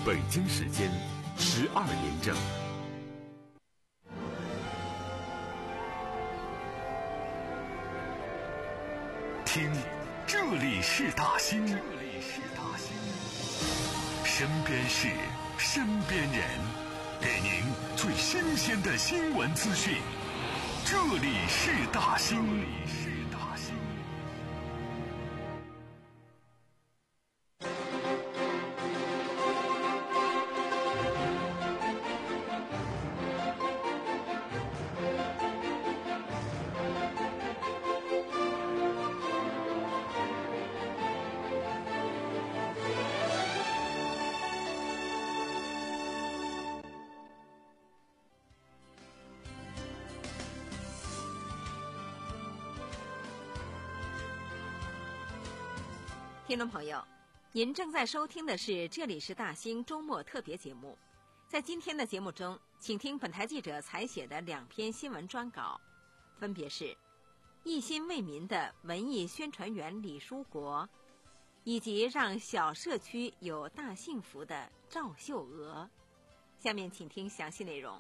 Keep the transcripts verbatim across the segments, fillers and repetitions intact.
北京时间十二点整。听，这里是大兴，这里是大兴，身边事，身边人，给您最新鲜的新闻资讯。这里是大兴，这里是大兴。 听众朋友，您正在收听的是这里是大兴周末特别节目。在今天的节目中，请听本台记者采写的两篇新闻专稿，分别是一心为民的文艺宣传员李书国，以及让小社区有大幸福的赵秀娥。下面请听详细内容。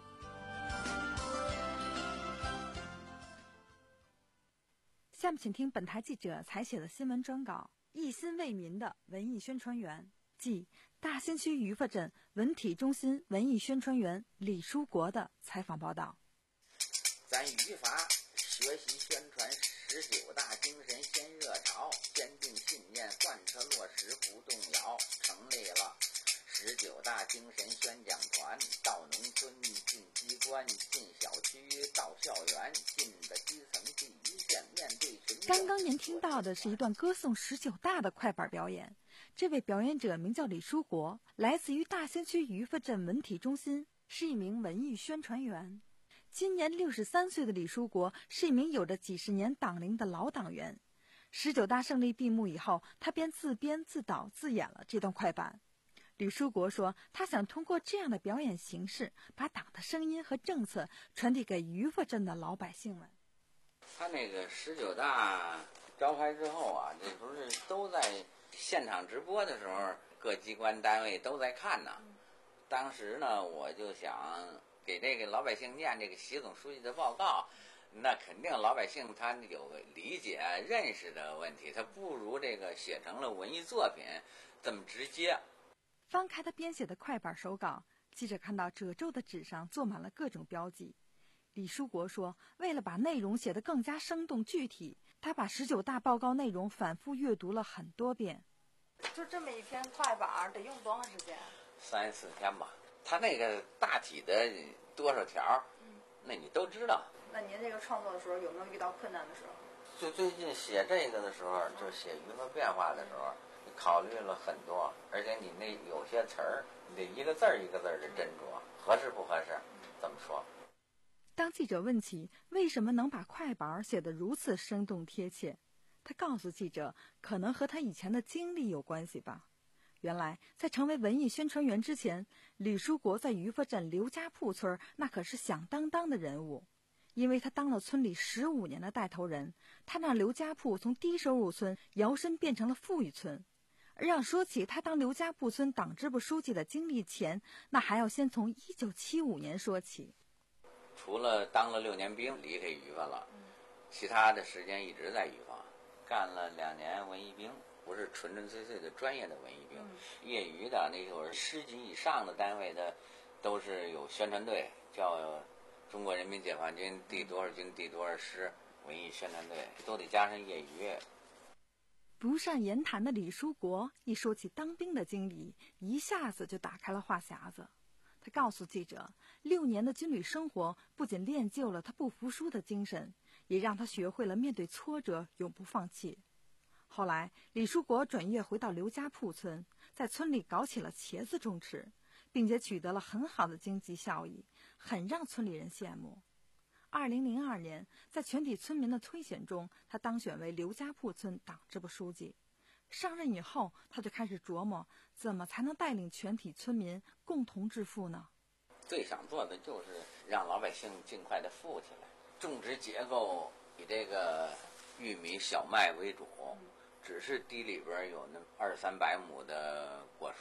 下面请听本台记者采写的新闻专稿，一心为民的文艺宣传员，即大兴区于发镇文体中心文艺宣传员李书国的采访报道。 咱语法学习宣传十九大精神先热潮，坚定信念贯彻落实不动摇，成立了十九大精神宣讲团，到农村进机关进小区到校园，进的基层第一线，面对群众。 刚刚您听到的是一段歌颂十九大的快板表演，这位表演者名叫李书国，来自于大兴区于发镇文体中心，是一名文艺宣传员。今年六十三岁的李书国是一名有着几十年党龄的老党员。十九大胜利闭幕以后，他便自编自导自演了这段快板。李书国说，他想通过这样的表演形式，把党的声音和政策传递给于发镇的老百姓们。 他那个十九大召开之后啊，这不是都在现场直播的时候，各机关单位都在看呢。当时呢，我就想给这个老百姓念这个习总书记的报告，那肯定老百姓他有个理解认识的问题，他不如这个写成了文艺作品这么直接。 翻开他编写的快板手稿，记者看到褶皱的纸上做满了各种标记。李书国说，为了把内容写得更加生动具体，他把十九大报告内容反复阅读了很多遍。 就这么一篇快板得用多长时间？ 三四天吧。他那个大体的多少条，嗯，那你都知道。 那您这个创作的时候有没有遇到困难的时候？ 就最近写这个的时候，就写舆论变化的时候，你考虑了很多，而且你那有些词儿，你得一个字儿一个字儿的斟酌，合适不合适，怎么说？ 当记者问起为什么能把快板写得如此生动贴切，他告诉记者，可能和他以前的经历有关系吧。原来在成为文艺宣传员之前，李书国在于发镇刘家铺村那可是响当当的人物，因为他当了村里十五年的带头人，他让刘家铺从低收入村摇身变成了富裕村。而要说起他当刘家铺村党支部书记的经历前，那还要先从一九七五年说起。 除了当了六年兵离开于发了，其他的时间一直在于发，干了两年文艺兵，不是纯纯粹粹的专业的文艺兵，嗯、业余的那会儿师级以上的单位的都是有宣传队，叫中国人民解放军第多少军第多少师文艺宣传队，都得加上业余。 不善言谈的李书国一说起当兵的经历，一下子就打开了话匣子。他告诉记者，六年的军旅生活不仅练就了他不服输的精神，也让他学会了面对挫折永不放弃。后来李书国转业回到刘家铺村，在村里搞起了茄子种植，并且取得了很好的经济效益，很让村里人羡慕。二零零二年，在全体村民的推选中，他当选为刘家铺村党支部书记。上任以后，他就开始琢磨怎么才能带领全体村民共同致富呢？ 最想做的就是让老百姓尽快的富起来。种植结构以这个玉米、小麦为主，只是地里边有那二三百亩的果树，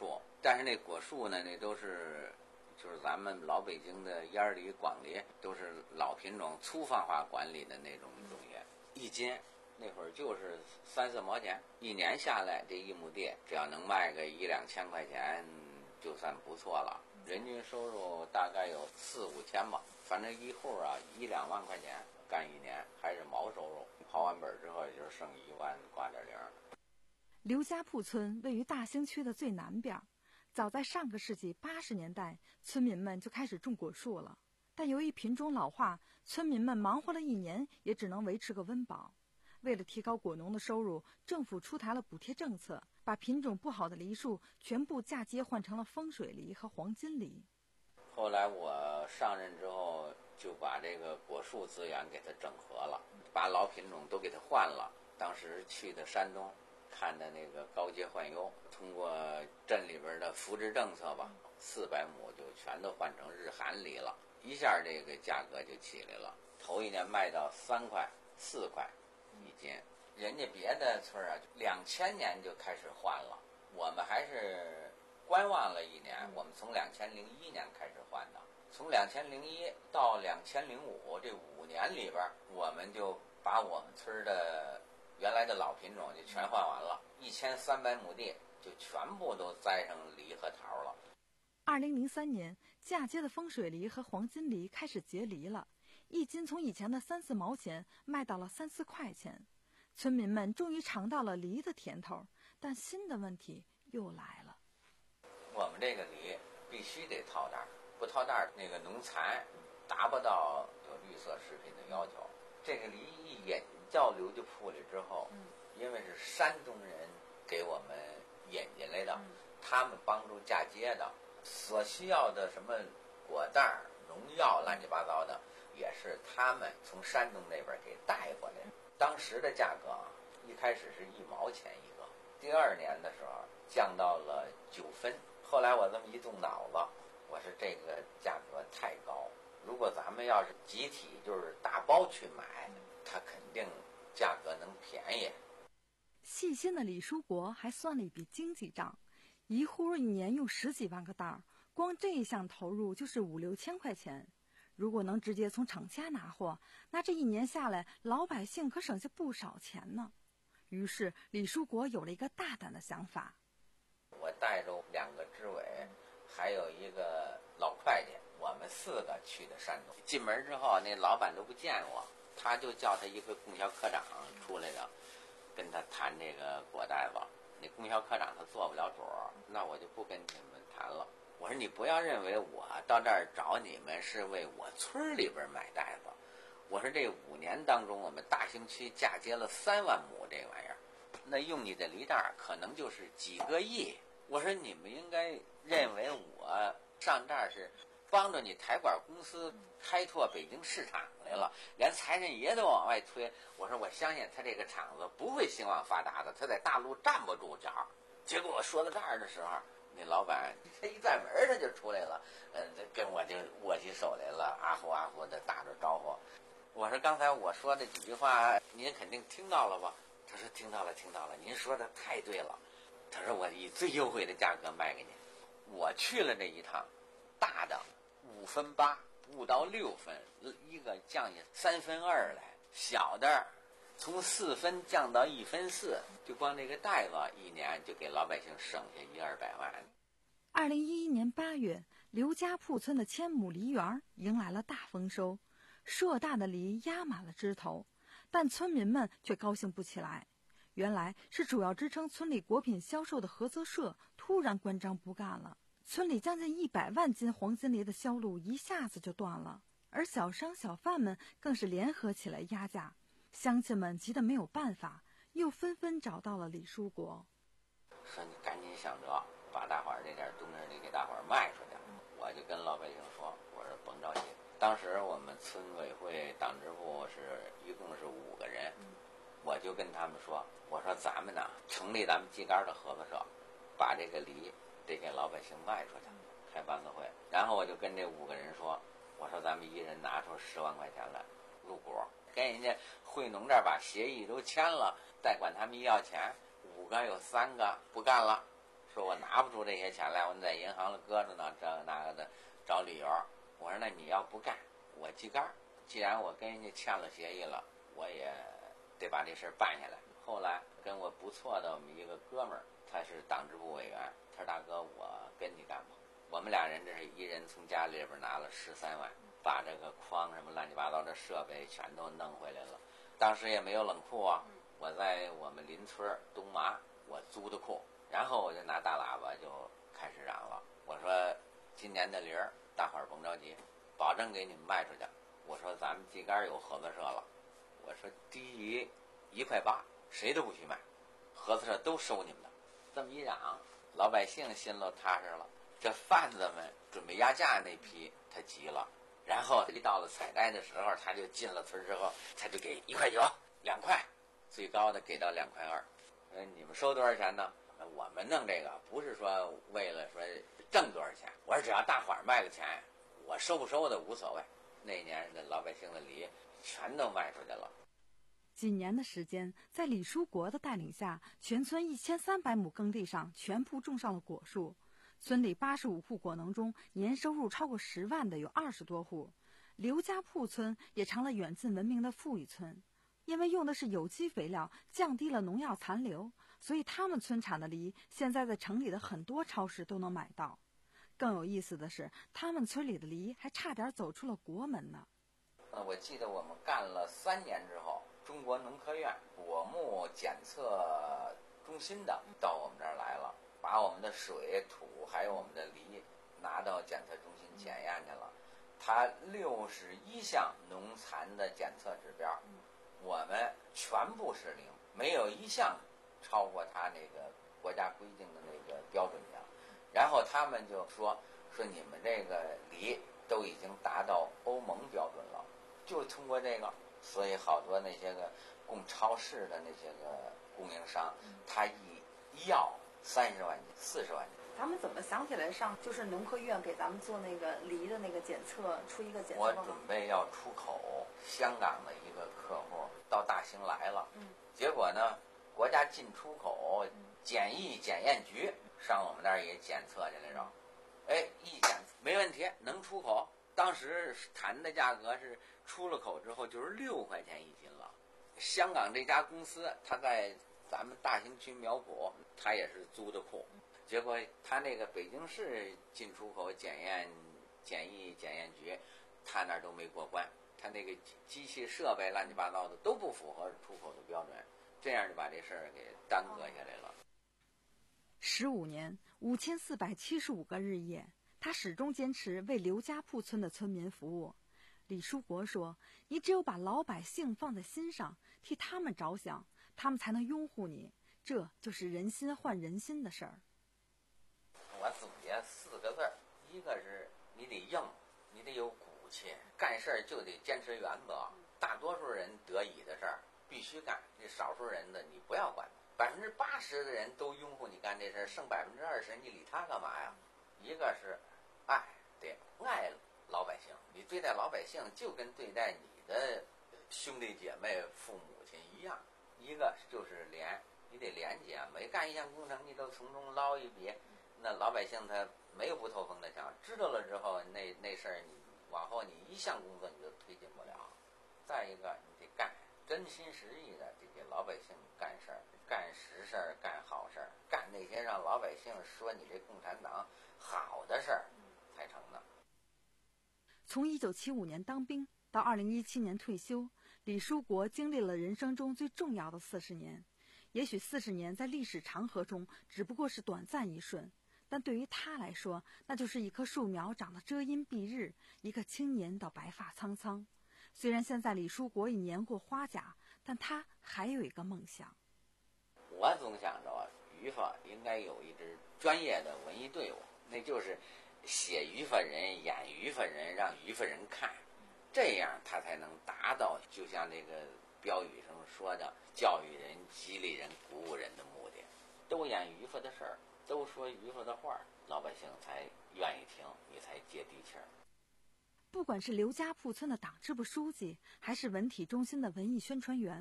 但是那果树呢，那都是就是咱们老北京的烟梨、广梨，都是老品种粗放化管理的那种东西，一斤那会儿就是三四毛钱，一年下来这一亩地只要能卖个一两千块钱，就算不错了。人均收入大概有四五千吧，反正一户啊一两万块钱干一年，还是毛收入。刨完本之后也就剩一万挂点零。 刘家铺村位于大兴区的最南边，早在上个世纪八十年代，村民们就开始种果树了。但由于品种老化，村民们忙活了一年，也只能维持个温饱。为了提高果农的收入，政府出台了补贴政策，把品种不好的梨树全部嫁接换成了风水梨和黄金梨。 后来我上任之后，就把这个果树资源给它整合了，把老品种都给它换了。当时去的山东，看的那个高阶换优，通过镇里边的扶植政策吧，四百亩就全都换成日韩梨了，一下这个价格就起来了。头一年卖到三块、四块一斤，人家别的村啊，两千年就开始换了，我们还是观望了一年。我们从两千零一年开始换的，从两千零一到两千零五这五年里边，我们就把我们村的原来的老品种就全换完了，一千三百亩地就全部都栽上梨和桃了。 二零零三年，嫁接的风水梨和黄金梨开始结梨了，一斤从以前的三四毛钱卖到了三四块钱。村民们终于尝到了梨的甜头，但新的问题又来了。 我们这个梨必须得套袋，不套袋那个农残达不到有绿色食品的要求。这个梨一引到刘家铺里之后，因为是山东人给我们引进来的，他们帮助嫁接的，所需要的什么果袋、农药乱七八糟的，也是他们从山东那边给带过来的。当时的价格啊，一开始是一毛钱一个，第二年的时候降到了九分。后来我这么一动脑子，我说这个价格太高，如果咱们要是集体就是大包去买，它肯定价格能便宜。 细心的李书国还算了一笔经济账，一户一年用十几万个袋儿，光这一项投入就是五六千块钱。如果能直接从厂家拿货，那这一年下来，老百姓可省下不少钱呢。于是李书国有了一个大胆的想法。 我带着两个支委，还有一个老会计，我们四个去的山东。进门之后，那老板都不见我，他就叫他一个供销科长出来的，跟他谈这个果袋子。那供销科长他做不了主，那我就不跟你们谈了。我说你不要认为我到这儿找你们是为我村里边买袋子，我说这五年当中我们大兴区嫁接了三万亩这玩意儿，那用你的梨袋可能就是几个亿。我说你们应该认为我上这儿是帮着你台管公司开拓北京市场来了，连财神爷都往外推。我说我相信他这个厂子不会兴旺发达的，他在大陆站不住脚。结果我说到这儿的时候，那老板他一站门他就出来了，呃，跟我就握起手来了，啊呼啊呼的打着招呼。我说刚才我说的几句话您肯定听到了吧？他说听到了听到了，您说的太对了。他说我以最优惠的价格卖给您。我去了这一趟，大的五分八，五到六分，一个降下三分二来，小的从四分降到一分四，就光这个袋子一年就给老百姓省下一二百万。 二零一一年八月，刘家铺村的千亩梨园迎来了大丰收，硕大的梨压满了枝头，但村民们却高兴不起来。原来是主要支撑村里果品销售的合作社突然关张不干了，村里将近一百万斤黄金梨的销路一下子就断了，而小商小贩们更是联合起来压价。乡亲们急得没有办法，又纷纷找到了李书国， 说你赶紧想着把大伙儿这点冬日梨给大伙儿卖出去。我就跟老百姓说，我说甭着急。当时我们村委会党支部是一共是五个人，我就跟他们说，我说咱们呢成立咱们秸秆的合作社，把这个梨得给老百姓卖出去，开班子会。然后我就跟这五个人说，我说咱们一人拿出十万块钱来入股，跟人家惠农这儿把协议都签了，再管他们要钱，五个有三个不干了， 说我拿不出这些钱来，我在银行里搁着呢，这那个的找理由。我说那你要不干，我记杆儿。既然我跟人家签了协议了，我也得把这事儿办下来。后来跟我不错的我们一个哥们儿，他是党支部委员，他说大哥，我跟你干吧。我们俩人这是一人从家里边拿了十三万，把这个筐什么乱七八糟的设备全都弄回来了。当时也没有冷库啊，我在我们邻村东麻我租的库，然后我就拿大喇叭就开始嚷了。我说今年的梨儿大伙儿甭着急，保证给你们卖出去。我说咱们季杆有合作社了，我说低于一块八谁都不许卖，合作社都收你们的。这么一嚷，老百姓心里踏实了。这贩子们准备压价那批他急了，然后一到了采摘的时候，他就进了村之后，他就给一块九、两块，最高的给到两块二。呃，你们收多少钱呢？我们弄这个不是说为了说挣多少钱，我说只要大伙儿卖个钱，我收不收的无所谓。那年的老百姓的梨全都卖出去了。 几年的时间，在李书国的带领下，全村一千三百亩耕地上全部种上了果树。村里八十五户果农中，年收入超过十万的有二十多户。刘家铺村也成了远近闻名的富裕村，因为用的是有机肥料，降低了农药残留，所以他们村产的梨现在在城里的很多超市都能买到。更有意思的是，他们村里的梨还差点走出了国门呢。 我记得我们干了三年之后，中国农科院果木检测中心的到我们这儿来了，把我们的水土还有我们的梨拿到检测中心检验去了。它六十一项农残的检测指标，我们全部是零，没有一项超过它那个国家规定的那个标准项。然后他们就说说你们这个梨都已经达到欧盟标准了，就是通过这个，所以好多那些个供超市的那些个供应商，他一一要三十万斤、四十万斤。 咱们怎么想起来上就是农科院给咱们做那个梨的那个检测，出一个检测我报告？ 准备要出口，香港的一个客户到大兴来了， 嗯， 结果呢，国家进出口检疫检验局上我们那儿也检测去来着，哎，一检没问题，能出口。当时谈的价格是出了口之后就是六块钱一斤了。香港这家公司，他在咱们大兴区苗圃，他也是租的库。结果他那个北京市进出口检验检疫检验局，他那儿都没过关，他那个机器设备乱七八糟的都不符合出口的标准，这样就把这事儿给耽搁下来了。 十五年，五千四百七十五个日夜，他始终坚持为刘家铺村的村民服务。李书国说：“你只有把老百姓放在心上，替他们着想，他们才能拥护你。这就是人心换人心的事儿。” 我总结四个字儿，一个是你得硬，你得有骨气，干事儿就得坚持原则。大多数人得以的事儿必须干，这少数人的你不要管。百分之八十的人都拥护你干这事儿，剩百分之二十你理他干嘛呀？一个是爱，得爱老百姓，你对待老百姓就跟对待你的兄弟姐妹、父母亲一样。一个就是廉，你得廉洁，每干一项工程你都从中捞一笔。那老百姓他没有不透风的墙，知道了之后，那那事儿你往后你一项工作你就推进不了。再一个，你得干，真心实意的得给老百姓干事儿，干实事儿，干好事儿，干那些让老百姓说你这共产党好的事儿才成的。 从一九七五年当兵到二零一七年退休，李书国经历了人生中最重要的四十年。也许四十年在历史长河中只不过是短暂一瞬，但对于他来说，那就是一棵树苗长得遮阴蔽日，一个青年到白发苍苍。虽然现在李书国已年过花甲，但他还有一个梦想。 我总想着啊，于法应该有一支专业的文艺队伍，那就是写于法人、演于法人，让于法人看，这样他才能达到就像这个标语上说的教育人、激励人、鼓舞人的目的。都演于法的事儿，都说于法的话，老百姓才愿意听，你才接地气儿。 不管是刘家铺村的党支部书记，还是文体中心的文艺宣传员，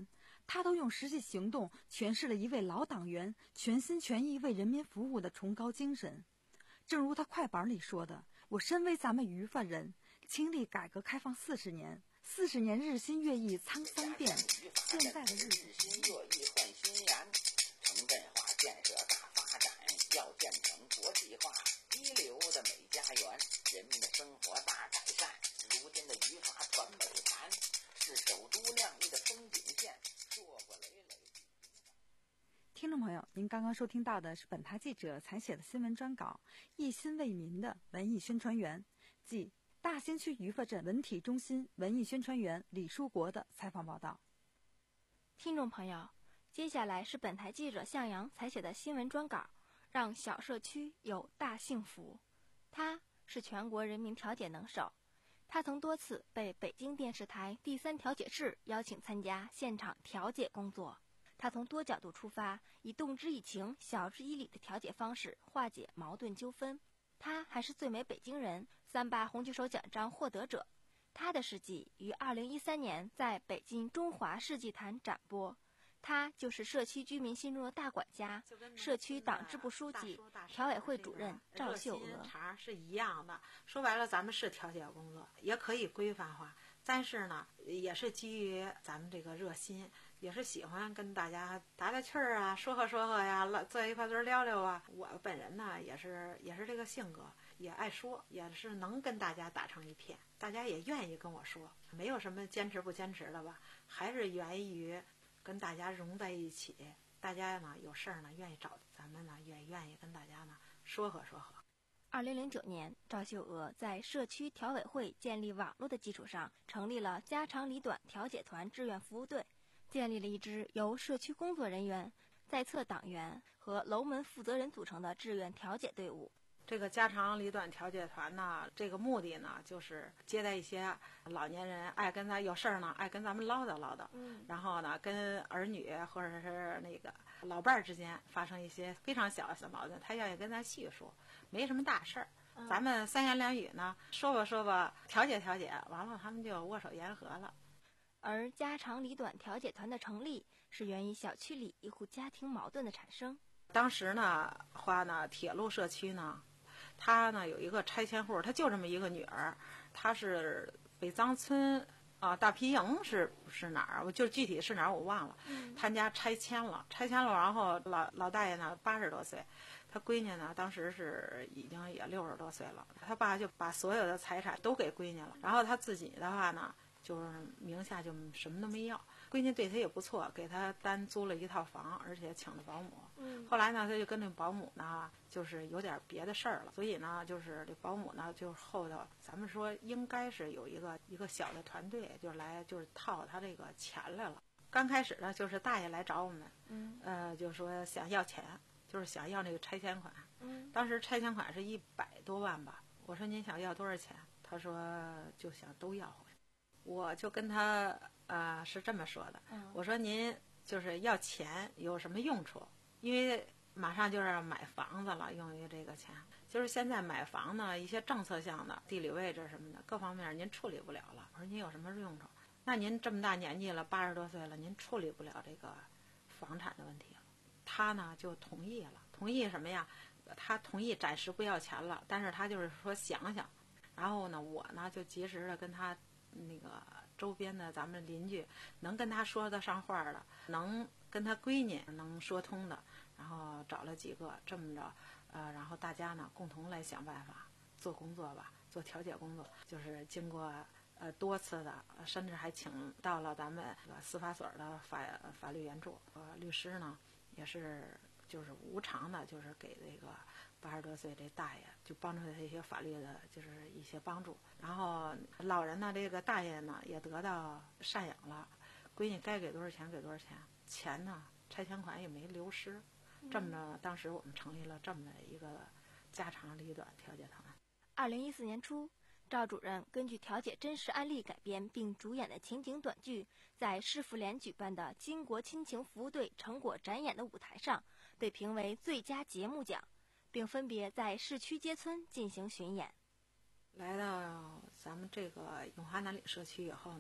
他都用实际行动诠释了一位老党员全心全意为人民服务的崇高精神。正如他快板里说的，我身为咱们于发人，经历改革开放四十年，四十年日新月异沧桑变，现在的日子日新月异焕新颜，城镇化建设大发展，要建成国际化一流的美家园，人民的生活大改善。如今的于发传美谈，是首都亮丽的风景线，硕果累累。 听众朋友，您刚刚收听到的是本台记者采写的新闻专稿，一心为民的文艺宣传员，即大兴区于发镇文体中心文艺宣传员李书国的采访报道。 听众朋友，接下来是本台记者向阳采写的新闻专稿，让小社区有大幸福。他是全国人民调解能手，他曾多次被北京电视台第三调解室邀请参加现场调解工作。他从多角度出发，以动之以情、晓之以理的调解方式化解矛盾纠纷。他还是最美北京人三八红举手奖章获得者。他的事迹于二零一三年在北京中华世纪坛展播。他就是社区居民心中的大管家，社区党支部书记、调委会主任赵秀娥。 茬是一样的，说白了，咱们是调解工作，也可以规范化，但是呢，也是基于咱们这个热心，也是喜欢跟大家打打趣儿啊，说和说和呀，坐一块堆聊聊啊。我本人呢，也是也是这个性格，也爱说，也是能跟大家打成一片，大家也愿意跟我说，没有什么坚持不坚持的吧，还是源于跟大家融在一起，大家呢有事儿呢愿意找咱们呢，也愿意跟大家呢说和说和。 二零零九年，赵秀娥在社区调委会建立网络的基础上，成立了家长里短调解团志愿服务队，建立了一支由社区工作人员、在册党员和楼门负责人组成的志愿调解队伍。 这个家长里短调解团呢，这个目的呢，就是接待一些老年人爱跟咱有事儿呢，爱跟咱们唠叨唠叨，嗯，然后呢，跟儿女或者是那个老伴儿之间发生一些非常小的矛盾，他愿意跟咱细说，没什么大事儿，嗯，咱们三言两语呢，说吧说吧，调解调解，完了他们就握手言和了。 而家长里短调解团的成立，是源于小区里一户家庭矛盾的产生。 当时呢，话呢，铁路社区呢，他呢有一个拆迁户，他就这么一个女儿，他是北藏村啊，大皮营是是哪儿？我就具体是哪儿我忘了。嗯，他家拆迁了，拆迁了，然后老老大爷呢八十多岁，他闺女呢当时是已经也六十多岁了，他爸就把所有的财产都给闺女了，然后他自己的话呢，就是名下就什么都没要。闺女对他也不错，给他单租了一套房，而且请了保姆。嗯，后来呢，他就跟那保姆呢，就是有点别的事儿了，所以呢，就是这保姆呢，就是后头咱们说应该是有一个一个小的团队，就来就是套他这个钱来了。刚开始呢，就是大爷来找我们，嗯，呃，就说想要钱，就是想要那个拆迁款。嗯，当时拆迁款是一百多万吧。我说您想要多少钱？他说就想都要回来。我就跟他呃是这么说的，嗯，我说您就是要钱有什么用处？因为马上就是买房子了，用于这个钱，就是现在买房呢，一些政策项的地理位置什么的各方面您处理不了了。我说您有什么用处？那您这么大年纪了，八十多岁了，您处理不了这个房产的问题了。他呢就同意了，同意什么呀？他同意暂时不要钱了，但是他就是说想想。然后呢，我呢就及时的跟他那个周边的咱们邻居能跟他说得上话的，能跟他闺女能说通的，然后找了几个，这么着，呃，然后大家呢共同来想办法做工作吧，做调解工作，就是经过呃多次的，甚至还请到了咱们这个司法所的法法律援助，呃，律师呢也是就是无偿的，就是给这个八十多岁这大爷就帮助他一些法律的，就是一些帮助。然后老人呢，这个大爷呢也得到赡养了，闺女该给多少钱给多少钱，钱呢拆迁款也没流失。这么着，当时我们成立了这么一个家长里短调解团。 二零一四年初，赵主任根据调解真实案例改编并主演的情景短剧，在市妇联举办的巾帼亲情服务队成果展演的舞台上，被评为最佳节目奖，并分别在市区街村进行巡演。 来到咱们这个永华南里社区以后呢，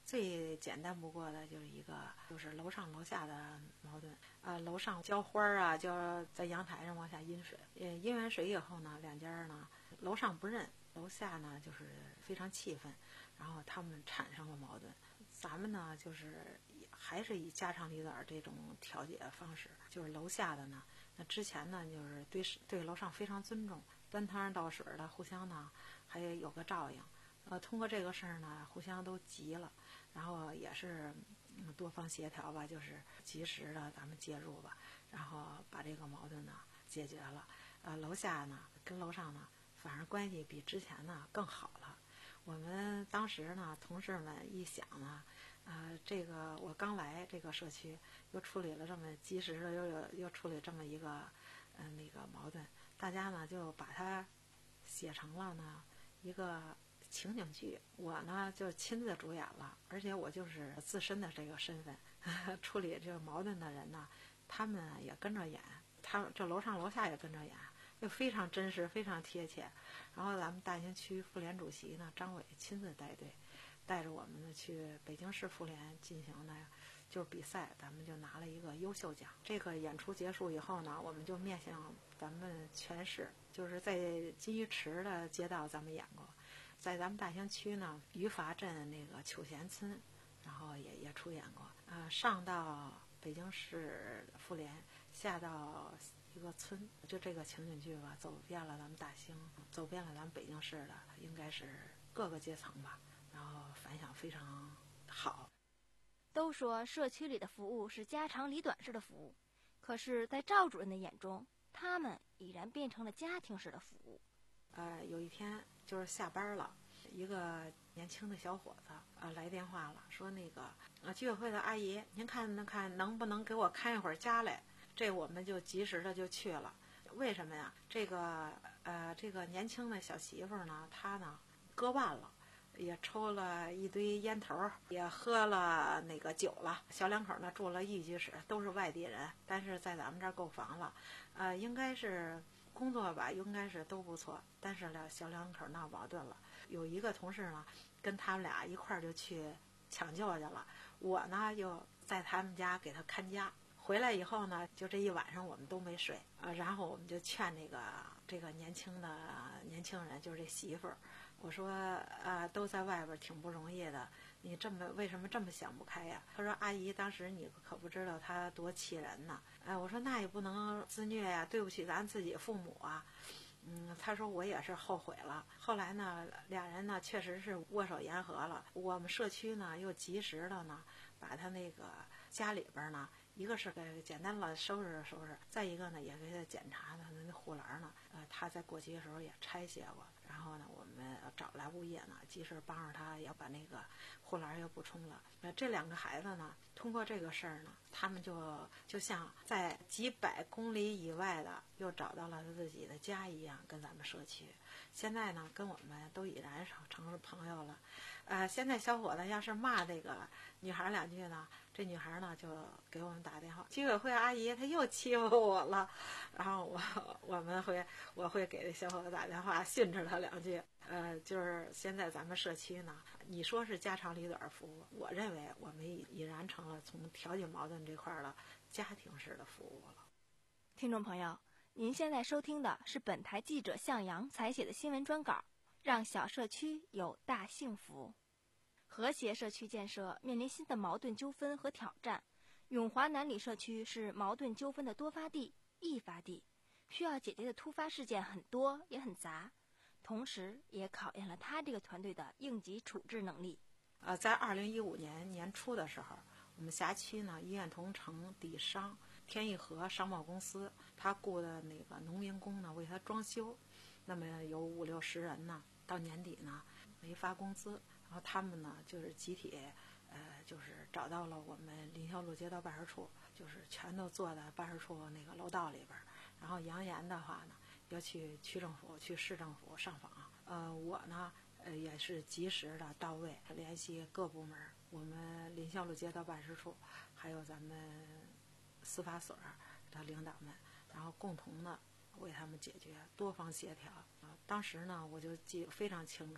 最简单不过的就是一个，就是楼上楼下的矛盾。呃，楼上浇花啊，就在阳台上往下阴水。呃，阴完水以后呢，两家呢，楼上不认，楼下呢就是非常气愤，然后他们产生了矛盾。咱们呢，就是还是以家长里短这种调解方式，就是楼下的呢，那之前呢，就是对对楼上非常尊重，端汤倒水的，互相呢还有个照应。呃，通过这个事儿呢，互相都急了，然后也是、嗯、多方协调吧，就是及时的咱们介入吧，然后把这个矛盾呢解决了。呃，楼下呢跟楼上呢，反而关系比之前呢更好了。我们当时呢，同事们一想呢，呃，这个我刚来这个社区，又处理了这么及时的，又又又处理这么一个嗯、呃、那个矛盾，大家呢就把它写成了呢一个情景剧，我呢就亲自主演了，而且我就是自身的这个身份，呵呵处理这个矛盾的人呢，他们也跟着演，他这楼上楼下也跟着演，就非常真实，非常贴切。然后咱们大兴区妇联主席呢张伟亲自带队，带着我们呢去北京市妇联进行的就是比赛，咱们就拿了一个优秀奖。这个演出结束以后呢，我们就面向咱们全市，就是在金鱼池的街道咱们演过，在咱们大兴区呢余阀镇那个求贤村，然后也也出演过。呃，上到北京市妇联，下到一个村，就这个情景剧吧，走遍了咱们大兴，走遍了咱们北京市的，应该是各个阶层吧，然后反响非常好。 都说社区里的服务是家长里短式的服务，可是在赵主任的眼中，他们已然变成了家庭式的服务。 呃，有一天就是下班了，一个年轻的小伙子呃来电话了，说那个呃居委会的阿姨，您看能看能不能给我看一会儿家来？这我们就及时的就去了。为什么呀？这个呃这个年轻的小媳妇呢，她呢割腕了。也抽了一堆烟头，也喝了那个酒了。小两口呢住了一居室，都是外地人，但是在咱们这儿购房了。呃，应该是工作吧，应该是都不错。但是呢，小两口闹矛盾了。有一个同事呢，跟他们俩一块儿就去抢救去了。我呢又在他们家给他看家。回来以后呢，就这一晚上我们都没睡。呃，然后我们就劝这个这个年轻的年轻人，就是这媳妇儿。我说啊，都在外边挺不容易的，你这么为什么这么想不开呀？他说阿姨，当时你可不知道他多气人呢。哎，我说那也不能自虐呀，对不起咱自己父母啊。嗯，他说我也是后悔了。后来呢，俩人呢确实是握手言和了。我们社区呢又及时的呢把他那个家里边呢，一个是给简单的收拾收拾，再一个呢也给他检查他那护栏呢，呃，他在过期的时候也拆卸过。然后呢，我们找来物业呢，及时帮着他，也把那个护栏又补充了。呃，这两个孩子呢，通过这个事儿呢，他们就就像在几百公里以外的，又找到了自己的家一样，跟咱们社区。现在呢，跟我们都已然成了朋友了。呃，现在小伙子要是骂这个女孩两句呢，这女孩呢就给我们打电话，居委会阿姨她又欺负我了，然后我我们会我会给这小伙子打电话训斥他两句。呃，就是现在咱们社区呢，你说是家长里短服务，我认为我们已已然成了从调解矛盾这块了家庭式的服务了。 听众朋友，您现在收听的是本台记者向阳采写的新闻专稿，让小社区有大幸福。和谐社区建设面临新的矛盾纠纷和挑战。永华南里社区是矛盾纠纷的多发地、易发地，需要解决的突发事件很多也很杂，同时也考验了他这个团队的应急处置能力。 呃，在二零一五年年初的时候，我们辖区呢医院同城底商天益和商贸公司，他雇的那个农民工呢为他装修，那么有五六十人呢，到年底呢没发工资，然后他们呢就是集体呃就是找到了我们林霄路街道办事处，就是全都坐在办事处那个楼道里边，然后扬言的话呢要去区政府去市政府上访。呃我呢呃也是及时的到位，联系各部门，我们林霄路街道办事处还有咱们司法所的领导们，然后共同的为他们解决，多方协调。啊，当时呢我就记得非常清楚，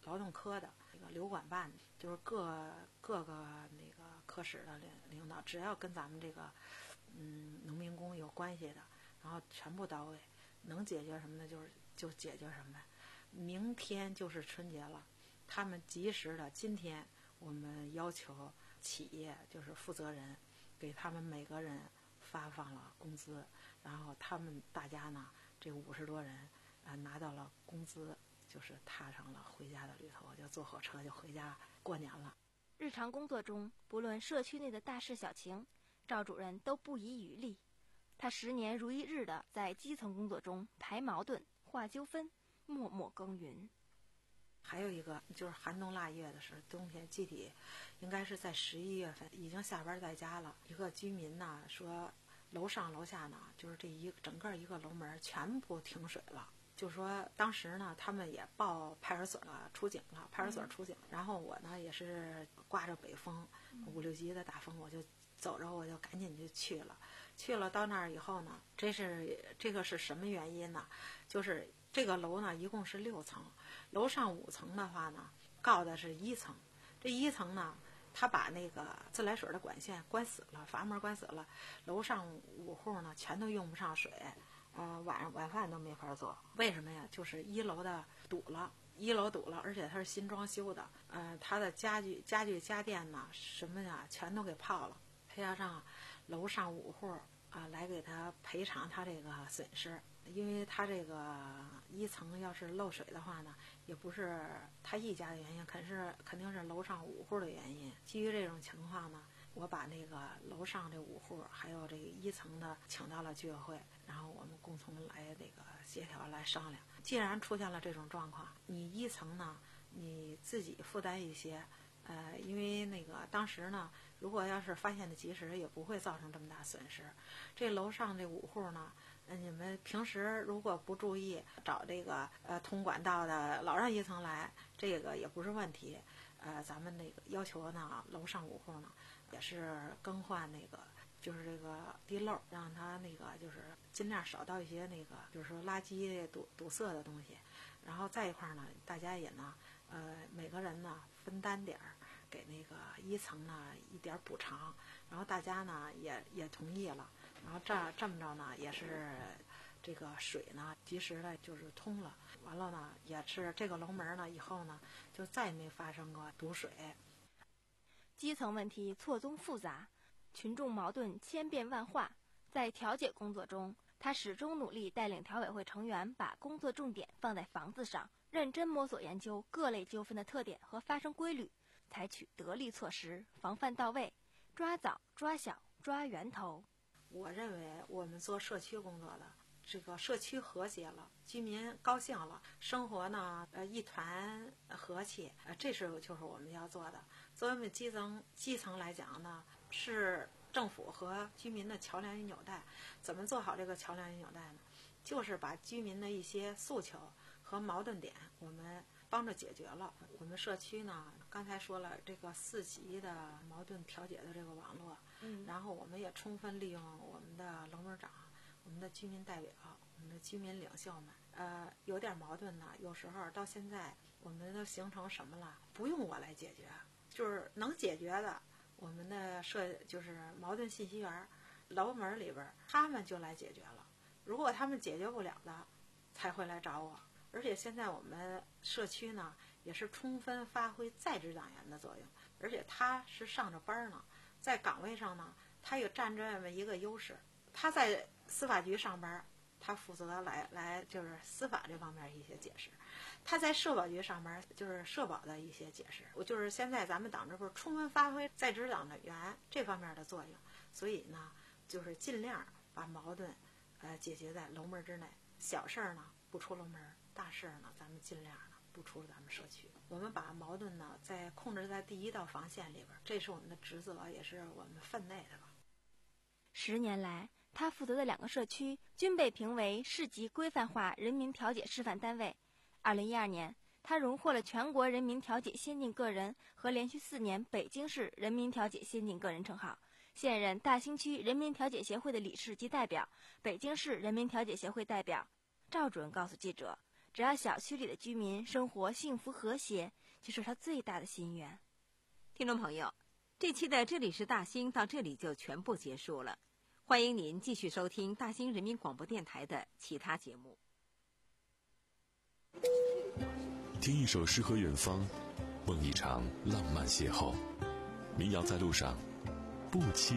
劳动科的这个流管办，就是各各个那个科室的领领导，只要跟咱们这个嗯农民工有关系的，然后全部到位，能解决什么的就是就解决什么。明天就是春节了，他们及时的，今天我们要求企业就是负责人给他们每个人发放了工资，然后他们大家呢这五十多人呃拿到了工资，就是踏上了回家的旅途，就坐火车就回家过年了。 日常工作中，不论社区内的大事小情，赵主任都不遗余力。他十年如一日的在基层工作中排矛盾、化纠纷，默默耕耘。 还有一个就是寒冬腊月的时候，冬天具体应该是在十一月份，已经下班在家了。一个居民呢说，楼上楼下呢，就是这一整个一个楼门全部停水了。就说当时呢，他们也报派出所了，出警了，派出所出警。然后我呢也是刮着北风，五六级的大风，我就走着我就赶紧就去了。去了到那儿以后呢，这是这个是什么原因呢？就是这个楼呢一共是六层，楼上五层的话呢，告的是一层。这一层呢，他把那个自来水的管线关死了，阀门关死了，楼上五户呢全都用不上水。呃，晚上晚饭都没法做，为什么呀？就是一楼的堵了，一楼堵了，而且它是新装修的，呃，它的家具、家具、家电呢，什么呀，全都给泡了。他要让楼上五户啊、呃、来给他赔偿他这个损失，因为他这个一层要是漏水的话呢，也不是他一家的原因，肯是肯定是楼上五户的原因。基于这种情况呢，我把那个楼上这五户还有这个一层的请到了居委会，然后我们共同来那个协调来商量。既然出现了这种状况，你一层呢你自己负担一些，呃，因为那个当时呢，如果要是发现的及时，也不会造成这么大损失。这楼上这五户呢，呃，你们平时如果不注意，找这个呃通管道的老让一层来，这个也不是问题。呃，咱们那个要求呢，楼上五户呢也是更换那个就是这个地漏，让它那个就是尽量少到一些那个就是说垃圾堵堵塞的东西。然后再一块呢，大家也呢呃每个人呢分担点儿，给那个一层呢一点补偿，然后大家呢也也同意了，然后这这么着呢也是这个水呢及时的就是通了，完了呢也是这个楼门呢以后呢就再也没发生过堵水。 基层问题错综复杂，群众矛盾千变万化，在调解工作中，他始终努力带领调委会成员把工作重点放在房子上，认真摸索研究各类纠纷的特点和发生规律，采取得力措施，防范到位，抓早抓小抓源头。 我认为我们做社区工作的，这个社区和谐了，居民高兴了，生活呢呃一团和气，呃这是就是我们要做的。作为我们基层基层来讲呢，是政府和居民的桥梁与纽带。怎么做好这个桥梁与纽带呢？就是把居民的一些诉求和矛盾点，我们帮着解决了。我们社区呢，刚才说了这个四级的矛盾调解的这个网络，嗯，然后我们也充分利用我们的楼门长、我们的居民代表、我们的居民领袖们，呃，有点矛盾呢，有时候到现在我们都形成什么了？不用我来解决，就是能解决的，我们的社就是矛盾信息员楼门里边，他们就来解决了。如果他们解决不了的，才会来找我。而且现在我们社区呢，也是充分发挥在职党员的作用，而且他是上着班呢，在岗位上呢，他有占这么一个优势。他在司法局上班，他负责来来就是司法这方面一些解释；他在社保局上班，就是社保的一些解释。我就是现在咱们党支部充分发挥在职党员这方面的作用，所以呢，就是尽量把矛盾呃解决在楼门之内，小事儿呢不出楼门，大事呢咱们尽量呢不出咱们社区。我们把矛盾呢在控制在第一道防线里边，这是我们的职责，也是我们分内的吧。 十年来，他负责的两个社区均被评为市级规范化人民调解示范单位。二零一二年，他荣获了全国人民调解先进个人和连续四年北京市人民调解先进个人称号，现任大兴区人民调解协会的理事及代表，北京市人民调解协会代表。赵主任告诉记者， 只要小区里的居民生活幸福和谐，就是他最大的心愿。 听众朋友，这期的这里是大兴到这里就全部结束了，欢迎您继续收听大兴人民广播电台的其他节目。 听一首诗和远方，梦一场浪漫邂逅，民谣在路上，不期